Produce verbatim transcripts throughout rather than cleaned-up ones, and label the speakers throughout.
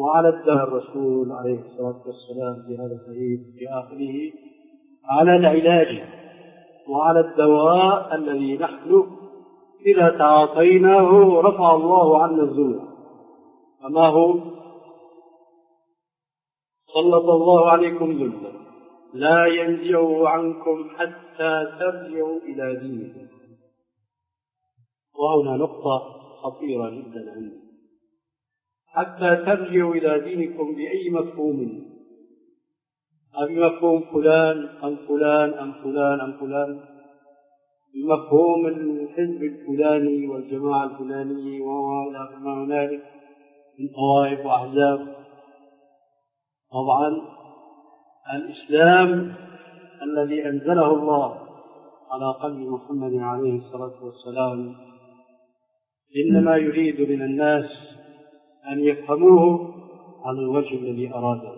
Speaker 1: وعلى الدواء الرسول عليه الصلاة والسلام في هذا الحديث في آخره على العلاج وعلى الدواء الذي نحن إذا تعاطيناه رفع الله عنا الذل. فما هو؟ سلط الله عليكم ذلا لا ينزعه عنكم حتى ترجعوا إلى دينكم. وهنا نقطة خطيرة جدا عندي، حتى ترجعوا إلى دينكم بأي مفهوم، بمفهوم فلان أم فلان أم فلان أم فلان، بمفهوم الحزب الفلاني والجماعة الفلانية وما هنالك من طوائف وأحزاب. طبعا الإسلام الذي أنزله الله على قلب محمد عليه الصلاة والسلام إنما يريد من الناس أن يفهموه على الوجه الذي أراده.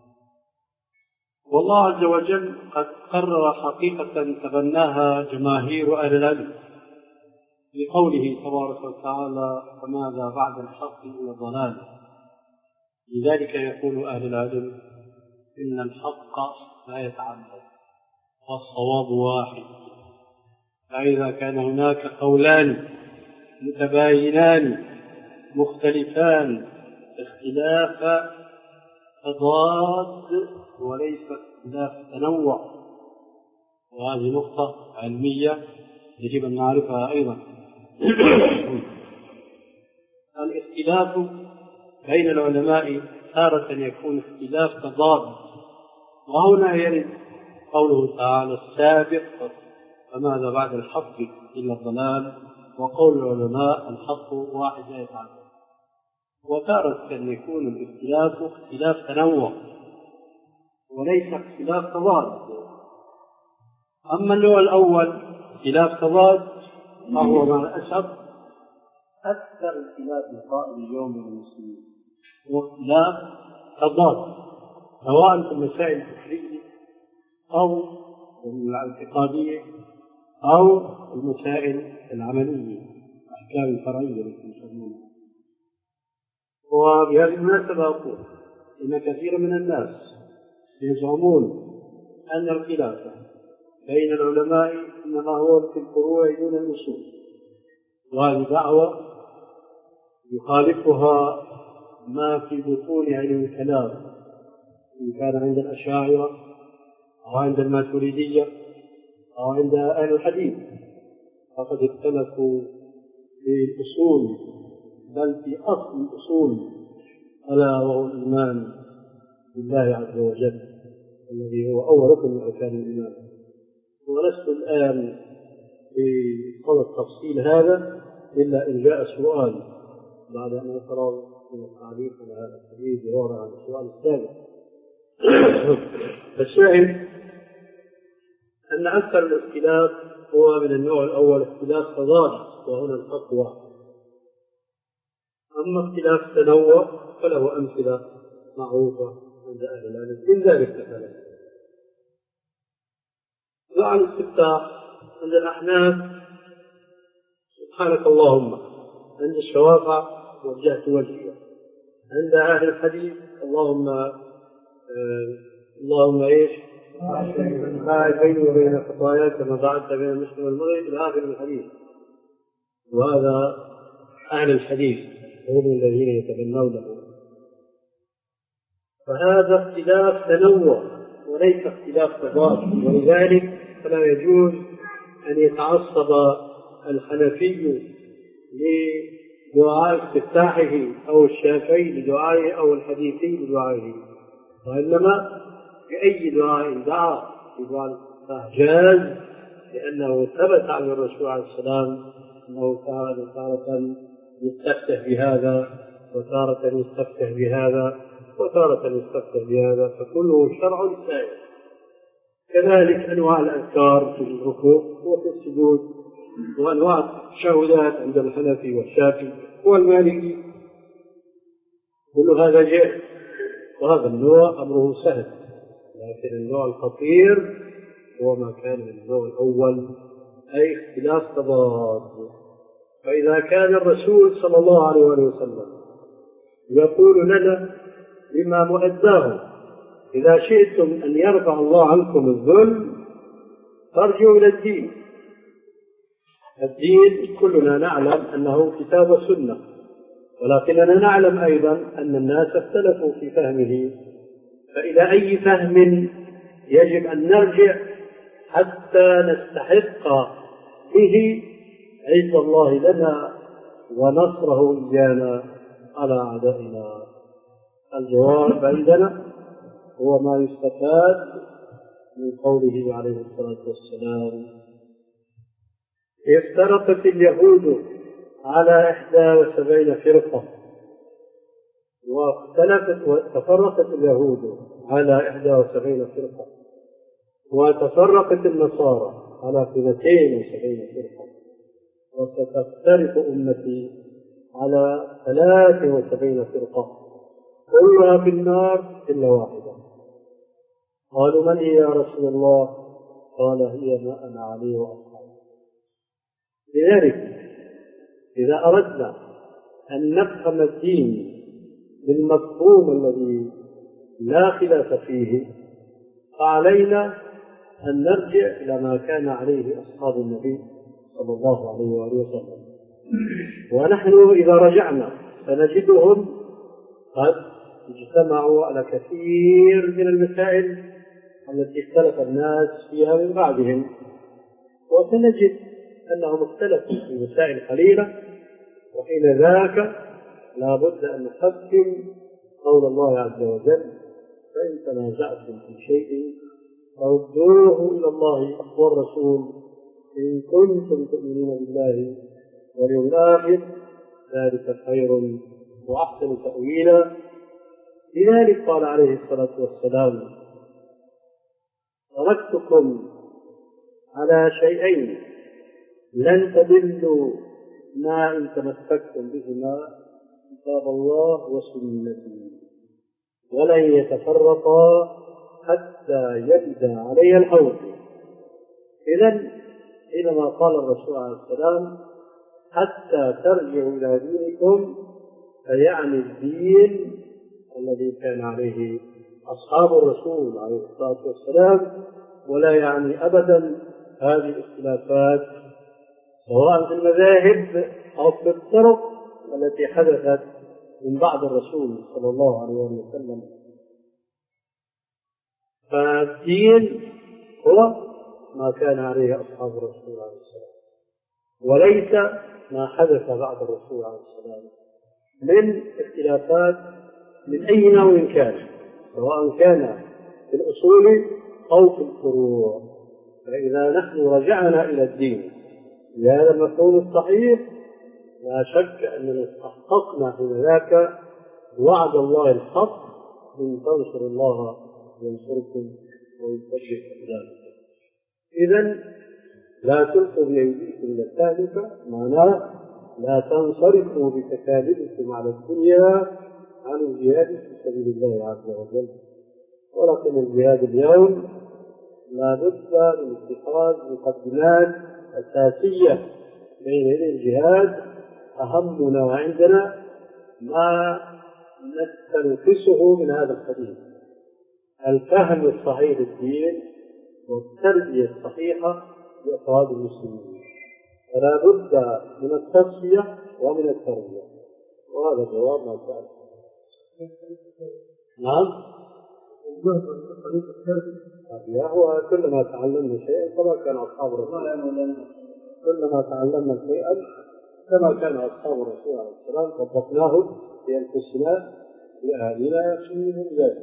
Speaker 1: والله عز وجل قد قرر حقيقة تبناها جماهير أهل العلم بقوله تبارك وتعالى: فماذا بعد الحق إلا الضلال. لذلك يقول أهل العلم: إن الحق لا يتعدد والصواب واحد. فإذا كان هناك قولان متباينان مختلفان اختلاف تضاد وليس اختلاف تنوع، وهذه نقطة علمية يجب أن نعرفها أيضا. الاختلاف بين العلماء تارة يكون اختلاف تضاد، وهنا يرد قوله تعالى السابق: فماذا بعد الحق إلا الضلال. وقول العلماء: الحق واحد لا يتعدد. وتارة أن يكون الاختلاف اختلاف تنوع وليس اختلاف تضاد. أما النوع الأول اختلاف تضاد فهو ما أشهر أكثر اختلاف القائم اليوم من المسلمين، واختلاف تضاد سواء في المسائل الفكرية أو الاعتقادية أو المسائل العملية، الأحكام الفرعية التي يسمونها. وبهذه المناسبة أقول إن كثير من الناس يزعمون أن الخلاف بين العلماء إنما هو في الفروع دون الأصول، وهذه دعوة يخالفها ما في بطون علم الكلام، إن كان عند الأشاعرة أو عند الماتريدية أو عند أهل الحديث، فقد اختلفوا في الأصول بل في أصل الأصول، ألا وهو الإيمان بالله عز وجل الذي هو أول ركن من أركان الإيمان. ولست الآن في صدد تفصيل هذا إلا إن جاء سؤال بعد أن أقرأ من التعليق على هذا الحديث جوارا عن السؤال السابق. الشاهد أن أكثر الاختلاف هو من النوع الأول اختلاف تضاد، وهنا التقوى. أما اختلاف تنوع فله أمثلة معروفة عند أهل العلم من ذلك مثلا دعاء الاستفتاح عند الأحناف: سبحانك اللهم. عند الشوافع: وجهت وجهي. عند أهل الحديث: اللهم آه اللهم إيش باعد بيني وبين خطاياي كما بعدت بين المسلم والمغرب إلى آخر الحديث. وهذا أهل الحديث هم الذين يتبنونه. فهذا اختلاف تنوع وليس اختلاف تضاد، ولذلك فلا يجوز أن يتعصب الحنفي لدعاء استفتاحه أو الشافعي لدعائه أو الحديثي لدعائه، وإنما بأي دعاء دعا بدعاء الاستفتاح جاز، لأنه ثبت عن الرسول عليه السلام أنه كان تارة يستفتح بهذا وتارة يستفتح بهذا وتارة يستفتح بهذا، فكله شرع سائر. كذلك أنواع الأذكار في الركوع وفي السجود، وأنواع التشهدات عند الحنفي والشافعي والمالكي، كل هذا جائز، وهذا النوع أمره سهل. لكن النوع الخطير هو ما كان من النوع الأول، أي اختلاف تضاد. فإذا كان الرسول صلى الله عليه وسلم يقول لنا بما مؤداه. إذا شئتم أن يرفع الله عنكم الذل فارجعوا إلى الدين. الدين كلنا نعلم أنه كتاب وسنة، ولكننا نعلم أيضا أن الناس اختلفوا في فهمه، فإلى أي فهم يجب أن نرجع حتى نستحق به عز الله لنا ونصره إيانا على أعدائنا؟ الجواب عندنا هو ما يستفاد من قوله عليه الصلاة والسلام: افترقت اليهود على إحدى وسبعين فرقة، واختلفت وتفرقت اليهود على إحدى وسبعين فرقة، وتفرقت النصارى على اثنتين وسبعين فرقة، وستفترق أمتي على ثلاث وسبعين فرقة كلها في النار إلا واحدة. قالوا: من هي يا رسول الله؟ قال: هي ما أنا عليه وأصحابي. لذلك إذا أردنا أن نفهم الدين بالمفهوم الذي لا خلاف فيه، فعلينا أن نرجع إلى ما كان عليه أصحاب النبي صلى الله عليه وآله وسلم. ونحن إذا رجعنا فنجدهم قد اجتمعوا على كثير من المسائل التي اختلف الناس فيها من بعدهم، وسنجد أنهم اختلفوا في مسائل قليلة، وحين ذاك لا بد أن نحكم قول الله عز وجل: فإن تنازعتم في شيء فردوه إلى الله والرسول إن كنتم تؤمنون بالله واليوم الآخر، ذلك خير وأحسن تأويلا. لذلك قال عليه الصلاة والسلام: تركتكم على شيئين لن تضلوا ما إن تمسكتم بهما، كتاب الله وسنتي، ولن يتفرقا حتى يبد علي الحوض. إذن حينما قال الرسول عليه السلام: حتى ترجعوا إلى دينكم، فيعني الدين الذي كان عليه أصحاب الرسول عليه الصلاة والسلام، ولا يعني أبدا هذه الاختلافات سواء في المذاهب أو في الطرق التي حدثت من بعد الرسول صلى الله عليه وسلم. فالدين هو ما كان عليه أصحاب الرسول عليه السلام، وليس ما حدث بعد الرسول عليه السلام من اختلافات من أي نوع كان، سواء كان في الأصول أو في الفروع. فإذا نحن رجعنا إلى الدين بهذا المفهوم الصحيح، لا شك أننا استحققنا هناك وعد الله الحق: إن تنصروا الله ينصركم ويثبت أقدامكم. إذن لا تلقوا بأيديكم إلى التهلكة، معناه لا تنصرفوا بتكاليفكم على الدنيا عن الجهاد في سبيل الله عز وجل. ولكن الجهاد اليوم لا بد من اتخاذ مقدمات أساسية بين يدي الجهاد. أهمنا وعندنا ما نستنفسه من هذا الحديث: الفهم الصحيح للدين والتربية الصحيحة لأفراد المسلمين. فلا بد من التصفية ومن التربية، وهذا جواب ما سأل. نعم، هو كلما تعلمنا شيئا كما كان أصحاب الرسول، كلما تعلمنا شيئا كما كان أصحاب الرسول عليه السلام طبقناه في أنفسنا لأهلنا في ذلك.